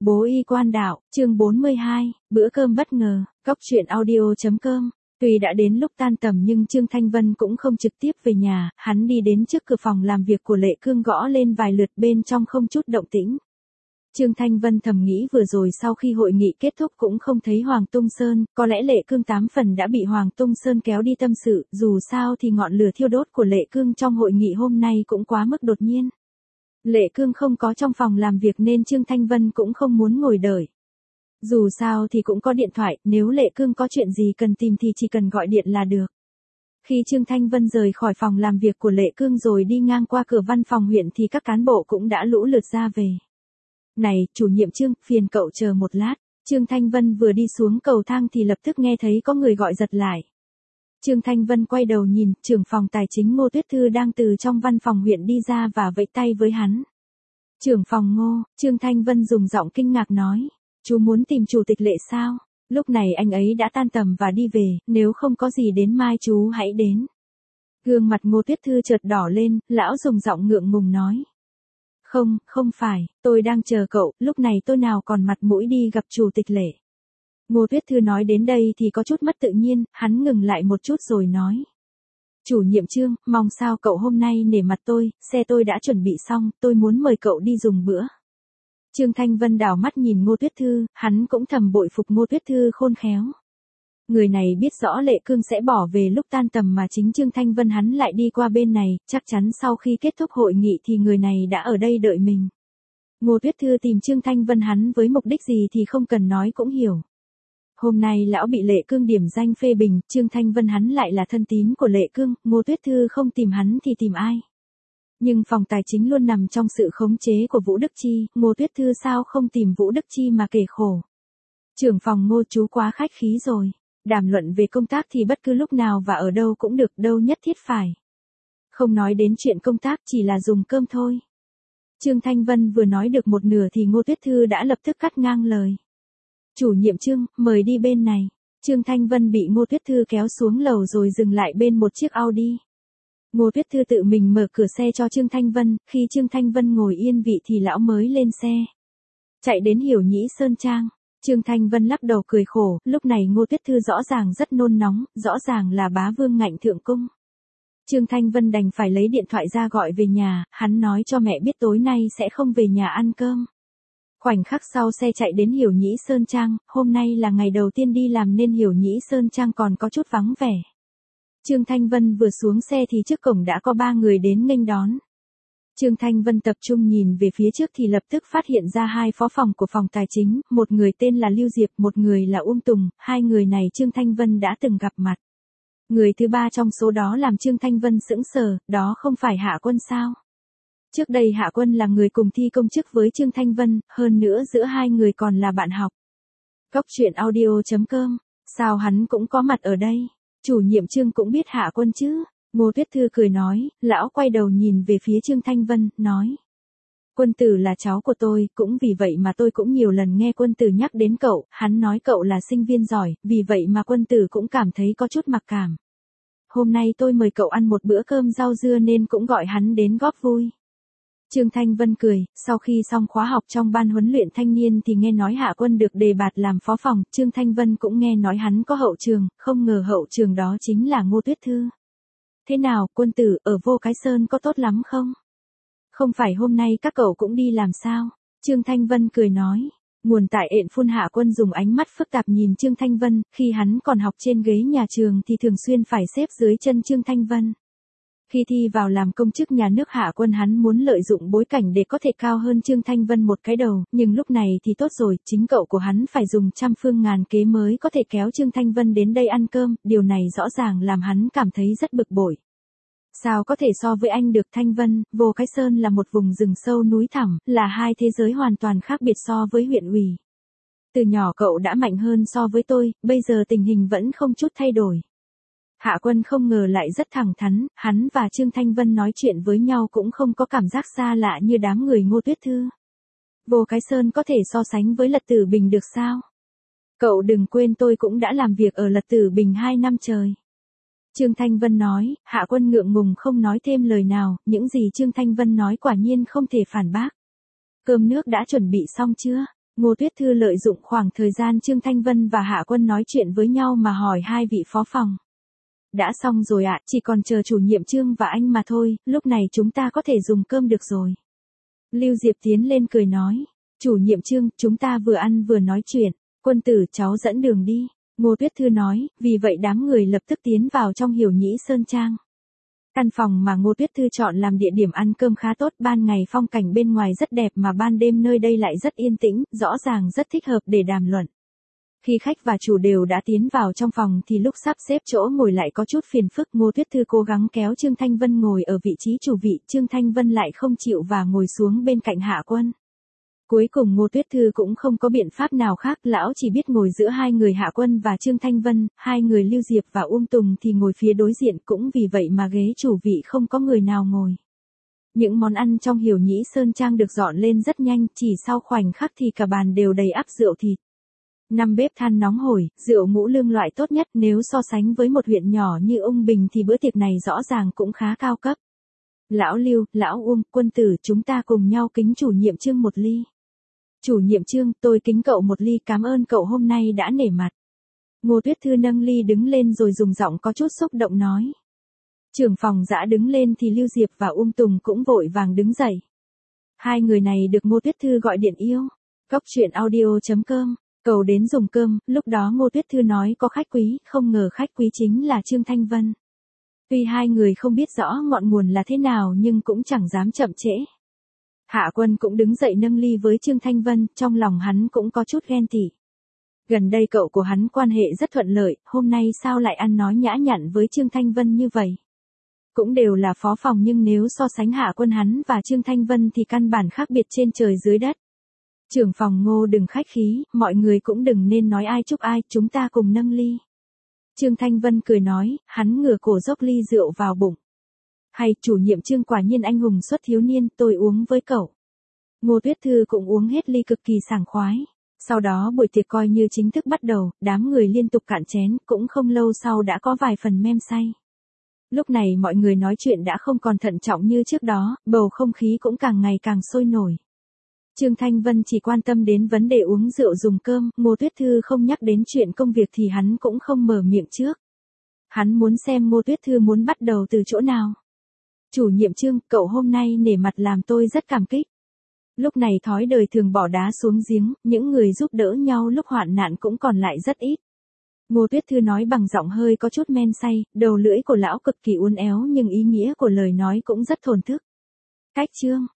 Bố y quan đạo, chương 42, bữa cơm bất ngờ, Cóc truyện audio.com. Tuy đã đến lúc tan tầm nhưng Trương Thanh Vân cũng không trực tiếp về nhà, hắn đi đến trước cửa phòng làm việc của Lệ Cương gõ lên vài lượt bên trong không chút động tĩnh. Trương Thanh Vân thầm nghĩ vừa rồi sau khi hội nghị kết thúc cũng không thấy Hoàng Tung Sơn, có lẽ Lệ Cương 8 phần đã bị Hoàng Tung Sơn kéo đi tâm sự, dù sao thì ngọn lửa thiêu đốt của Lệ Cương trong hội nghị hôm nay cũng quá mức đột nhiên. Lệ Cương không có trong phòng làm việc nên Trương Thanh Vân cũng không muốn ngồi đợi. Dù sao thì cũng có điện thoại, nếu Lệ Cương có chuyện gì cần tìm thì chỉ cần gọi điện là được. Khi Trương Thanh Vân rời khỏi phòng làm việc của Lệ Cương rồi đi ngang qua cửa văn phòng huyện thì các cán bộ cũng đã lũ lượt ra về. Này, chủ nhiệm Trương, phiền cậu chờ một lát. Trương Thanh Vân vừa đi xuống cầu thang thì lập tức nghe thấy có người gọi giật lại. Trương Thanh Vân quay đầu nhìn, trưởng phòng tài chính Ngô Tuyết Thư đang từ trong văn phòng huyện đi ra và vẫy tay với hắn. Trưởng phòng Ngô, Trương Thanh Vân dùng giọng kinh ngạc nói. Chú muốn tìm chủ tịch Lệ sao? Lúc này anh ấy đã tan tầm và đi về, nếu không có gì đến mai chú hãy đến. Gương mặt Ngô Tuyết Thư chợt đỏ lên, lão dùng giọng ngượng ngùng nói. Không phải, tôi đang chờ cậu, lúc này tôi nào còn mặt mũi đi gặp chủ tịch Lệ. Ngô Tuyết Thư nói đến đây thì có chút mất tự nhiên, hắn ngừng lại một chút rồi nói. Chủ nhiệm Trương, mong sao cậu hôm nay nể mặt tôi, xe tôi đã chuẩn bị xong, tôi muốn mời cậu đi dùng bữa. Trương Thanh Vân đảo mắt nhìn Ngô Tuyết Thư, hắn cũng thầm bội phục Ngô Tuyết Thư khôn khéo. Người này biết rõ Lệ Cương sẽ bỏ về lúc tan tầm mà chính Trương Thanh Vân hắn lại đi qua bên này, chắc chắn sau khi kết thúc hội nghị thì người này đã ở đây đợi mình. Ngô Tuyết Thư tìm Trương Thanh Vân hắn với mục đích gì thì không cần nói cũng hiểu. Hôm nay lão bị Lệ Cương điểm danh phê bình, Trương Thanh Vân hắn lại là thân tín của Lệ Cương, Ngô Tuyết Thư không tìm hắn thì tìm ai. Nhưng phòng tài chính luôn nằm trong sự khống chế của Vũ Đức Chi, Ngô Tuyết Thư sao không tìm Vũ Đức Chi mà kể khổ. Trưởng phòng Ngô chú quá khách khí rồi, đàm luận về công tác thì bất cứ lúc nào và ở đâu cũng được, đâu nhất thiết phải. Không nói đến chuyện công tác, chỉ là dùng cơm thôi. Trương Thanh Vân vừa nói được một nửa thì Ngô Tuyết Thư đã lập tức cắt ngang lời. Chủ nhiệm Trương, mời đi bên này. Trương Thanh Vân bị Ngô Tuyết Thư kéo xuống lầu rồi dừng lại bên một chiếc Audi. Ngô Tuyết Thư tự mình mở cửa xe cho Trương Thanh Vân, khi Trương Thanh Vân ngồi yên vị thì lão mới lên xe. Chạy đến Hiểu Nhĩ Sơn Trang, Trương Thanh Vân lắc đầu cười khổ, lúc này Ngô Tuyết Thư rõ ràng rất nôn nóng, rõ ràng là bá vương ngạnh thượng cung. Trương Thanh Vân đành phải lấy điện thoại ra gọi về nhà, hắn nói cho mẹ biết tối nay sẽ không về nhà ăn cơm. Khoảnh khắc sau xe chạy đến Hiểu Nhĩ Sơn Trang, hôm nay là ngày đầu tiên đi làm nên Hiểu Nhĩ Sơn Trang còn có chút vắng vẻ. Trương Thanh Vân vừa xuống xe thì trước cổng đã có 3 người đến nghênh đón. Trương Thanh Vân tập trung nhìn về phía trước thì lập tức phát hiện ra 2 phó phòng của phòng tài chính, một người tên là Lưu Diệp, một người là Uông Tùng, 2 người này Trương Thanh Vân đã từng gặp mặt. Người thứ 3 trong số đó làm Trương Thanh Vân sững sờ, đó không phải Hạ Quân sao? Trước đây Hạ Quân là người cùng thi công chức với Trương Thanh Vân, hơn nữa giữa 2 người còn là bạn học. Cóc truyện audio.com, sao hắn cũng có mặt ở đây? Chủ nhiệm Trương cũng biết Hạ Quân chứ? Ngô Tuyết Thư cười nói, lão quay đầu nhìn về phía Trương Thanh Vân, nói. Quân tử là cháu của tôi, cũng vì vậy mà tôi cũng nhiều lần nghe quân tử nhắc đến cậu, hắn nói cậu là sinh viên giỏi, vì vậy mà quân tử cũng cảm thấy có chút mặc cảm. Hôm nay tôi mời cậu ăn một bữa cơm rau dưa nên cũng gọi hắn đến góp vui. Trương Thanh Vân cười, sau khi xong khóa học trong ban huấn luyện thanh niên thì nghe nói Hạ Quân được đề bạt làm phó phòng, Trương Thanh Vân cũng nghe nói hắn có hậu trường, không ngờ hậu trường đó chính là Ngô Tuyết Thư. Thế nào, quân tử, ở Vô Cái Sơn có tốt lắm không? Không phải hôm nay các cậu cũng đi làm sao? Trương Thanh Vân cười nói. Nguồn tại ện phun Hạ Quân dùng ánh mắt phức tạp nhìn Trương Thanh Vân, khi hắn còn học trên ghế nhà trường thì thường xuyên phải xếp dưới chân Trương Thanh Vân. Khi thi vào làm công chức nhà nước Hạ Quân hắn muốn lợi dụng bối cảnh để có thể cao hơn Trương Thanh Vân một cái đầu, nhưng lúc này thì tốt rồi, chính cậu của hắn phải dùng trăm phương ngàn kế mới có thể kéo Trương Thanh Vân đến đây ăn cơm, điều này rõ ràng làm hắn cảm thấy rất bực bội. Sao có thể so với anh được Thanh Vân, Vô Cái Sơn là một vùng rừng sâu núi thẳm, là 2 thế giới hoàn toàn khác biệt so với huyện ủy. Từ nhỏ cậu đã mạnh hơn so với tôi, bây giờ tình hình vẫn không chút thay đổi. Hạ Quân không ngờ lại rất thẳng thắn, hắn và Trương Thanh Vân nói chuyện với nhau cũng không có cảm giác xa lạ như đám người Ngô Tuyết Thư. Vô Cái Sơn có thể so sánh với Lật Tử Bình được sao? Cậu đừng quên tôi cũng đã làm việc ở Lật Tử Bình 2 năm trời. Trương Thanh Vân nói, Hạ Quân ngượng ngùng không nói thêm lời nào, những gì Trương Thanh Vân nói quả nhiên không thể phản bác. Cơm nước đã chuẩn bị xong chưa? Ngô Tuyết Thư lợi dụng khoảng thời gian Trương Thanh Vân và Hạ Quân nói chuyện với nhau mà hỏi hai vị phó phòng. Đã xong rồi ạ, chỉ còn chờ chủ nhiệm Trương và anh mà thôi, lúc này chúng ta có thể dùng cơm được rồi. Lưu Diệp tiến lên cười nói, chủ nhiệm Trương, chúng ta vừa ăn vừa nói chuyện, Quân tử cháu dẫn đường đi. Ngô Tuyết Thư nói, vì vậy đám người lập tức tiến vào trong Hiểu Nhĩ Sơn Trang. Căn phòng mà Ngô Tuyết Thư chọn làm địa điểm ăn cơm khá tốt, ban ngày phong cảnh bên ngoài rất đẹp mà ban đêm nơi đây lại rất yên tĩnh, rõ ràng rất thích hợp để đàm luận. Khi khách và chủ đều đã tiến vào trong phòng thì lúc sắp xếp chỗ ngồi lại có chút phiền phức, Ngô Tuyết Thư cố gắng kéo Trương Thanh Vân ngồi ở vị trí chủ vị, Trương Thanh Vân lại không chịu và ngồi xuống bên cạnh Hạ Quân. Cuối cùng Ngô Tuyết Thư cũng không có biện pháp nào khác, lão chỉ biết ngồi giữa hai người Hạ Quân và Trương Thanh Vân, hai người Lưu Diệp và Tùng thì ngồi phía đối diện, cũng vì vậy mà ghế chủ vị không có người nào ngồi. Những món ăn trong Hiểu Nhĩ Sơn Trang được dọn lên rất nhanh, chỉ sau khoảnh khắc thì cả bàn đều đầy ắp rượu thịt. 5 bếp than nóng hổi, rượu ngũ lương loại tốt nhất, nếu so sánh với một huyện nhỏ như Ung Bình thì bữa tiệc này rõ ràng cũng khá cao cấp. Lão Lưu, lão Quân tử, chúng ta cùng nhau kính chủ nhiệm Trương một ly. Chủ nhiệm Trương, tôi kính cậu một ly, cảm ơn cậu hôm nay đã nể mặt. Ngô Tuyết Thư nâng ly đứng lên rồi dùng giọng có chút xúc động nói. Trưởng phòng Dã đứng lên thì Lưu Diệp và Tùng cũng vội vàng đứng dậy. Hai người này được Ngô Tuyết Thư gọi điện yêu. Cóc truyện audio.com, cầu đến dùng cơm, lúc đó Ngô Tuyết Thư nói có khách quý, không ngờ khách quý chính là Trương Thanh Vân. Tuy hai người không biết rõ ngọn nguồn là thế nào nhưng cũng chẳng dám chậm trễ. Hạ Quân cũng đứng dậy nâng ly với Trương Thanh Vân, trong lòng hắn cũng có chút ghen tị. Gần đây cậu của hắn quan hệ rất thuận lợi, hôm nay sao lại ăn nói nhã nhặn với Trương Thanh Vân như vậy? Cũng đều là phó phòng nhưng nếu so sánh Hạ Quân hắn và Trương Thanh Vân thì căn bản khác biệt trên trời dưới đất. Trưởng phòng Ngô đừng khách khí, mọi người cũng đừng nên nói ai chúc ai, chúng ta cùng nâng ly. Trương Thanh Vân cười nói, hắn ngửa cổ dốc ly rượu vào bụng. Hay, chủ nhiệm Trương quả nhiên anh hùng xuất thiếu niên, tôi uống với cậu. Ngô Tuyết Thư cũng uống hết ly cực kỳ sảng khoái. Sau đó buổi tiệc coi như chính thức bắt đầu, đám người liên tục cạn chén, cũng không lâu sau đã có vài phần mem say. Lúc này mọi người nói chuyện đã không còn thận trọng như trước đó, bầu không khí cũng càng ngày càng sôi nổi. Trương Thanh Vân chỉ quan tâm đến vấn đề uống rượu dùng cơm, Ngô Tuyết Thư không nhắc đến chuyện công việc thì hắn cũng không mở miệng trước. Hắn muốn xem Ngô Tuyết Thư muốn bắt đầu từ chỗ nào. Chủ nhiệm Trương, cậu hôm nay nể mặt làm tôi rất cảm kích. Lúc này thói đời thường bỏ đá xuống giếng, những người giúp đỡ nhau lúc hoạn nạn cũng còn lại rất ít. Ngô Tuyết Thư nói bằng giọng hơi có chút men say, đầu lưỡi của lão cực kỳ uốn éo nhưng ý nghĩa của lời nói cũng rất thổn thức. Cách Trương.